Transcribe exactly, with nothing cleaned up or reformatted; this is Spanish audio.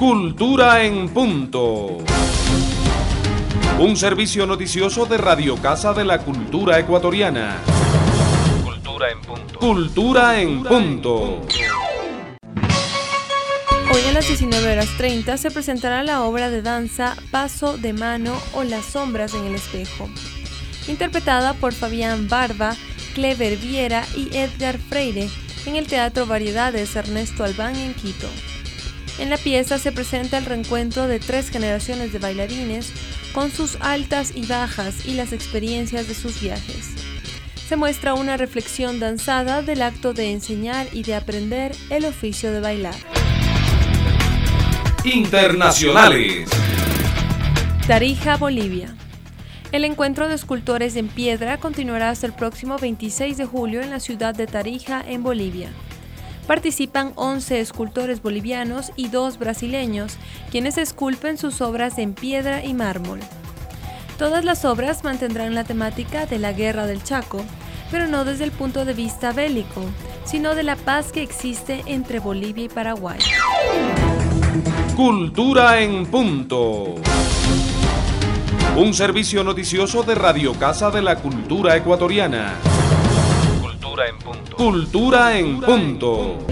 Cultura en Punto. Un servicio noticioso de Radio Casa de la Cultura Ecuatoriana. Cultura en Punto. Cultura en Punto. Hoy a las diecinueve horas treinta se presentará la obra de danza Paso de Mano o Las Sombras en el Espejo, interpretada por Fabián Barba, Clever Viera y Edgar Freire en el Teatro Variedades Ernesto Albán en Quito. En la pieza se presenta el reencuentro de tres generaciones de bailarines con sus altas y bajas y las experiencias de sus viajes. Se muestra una reflexión danzada del acto de enseñar y de aprender el oficio de bailar. Internacionales. Tarija, Bolivia. El encuentro de escultores en piedra continuará hasta el próximo veintiséis de julio en la ciudad de Tarija, en Bolivia. Participan once escultores bolivianos y dos brasileños, quienes esculpen sus obras en piedra y mármol. Todas las obras mantendrán la temática de la Guerra del Chaco, pero no desde el punto de vista bélico, sino de la paz que existe entre Bolivia y Paraguay. Cultura en Punto. Un servicio noticioso de Radio Casa de la Cultura Ecuatoriana. Cultura en Punto. Cultura en Punto.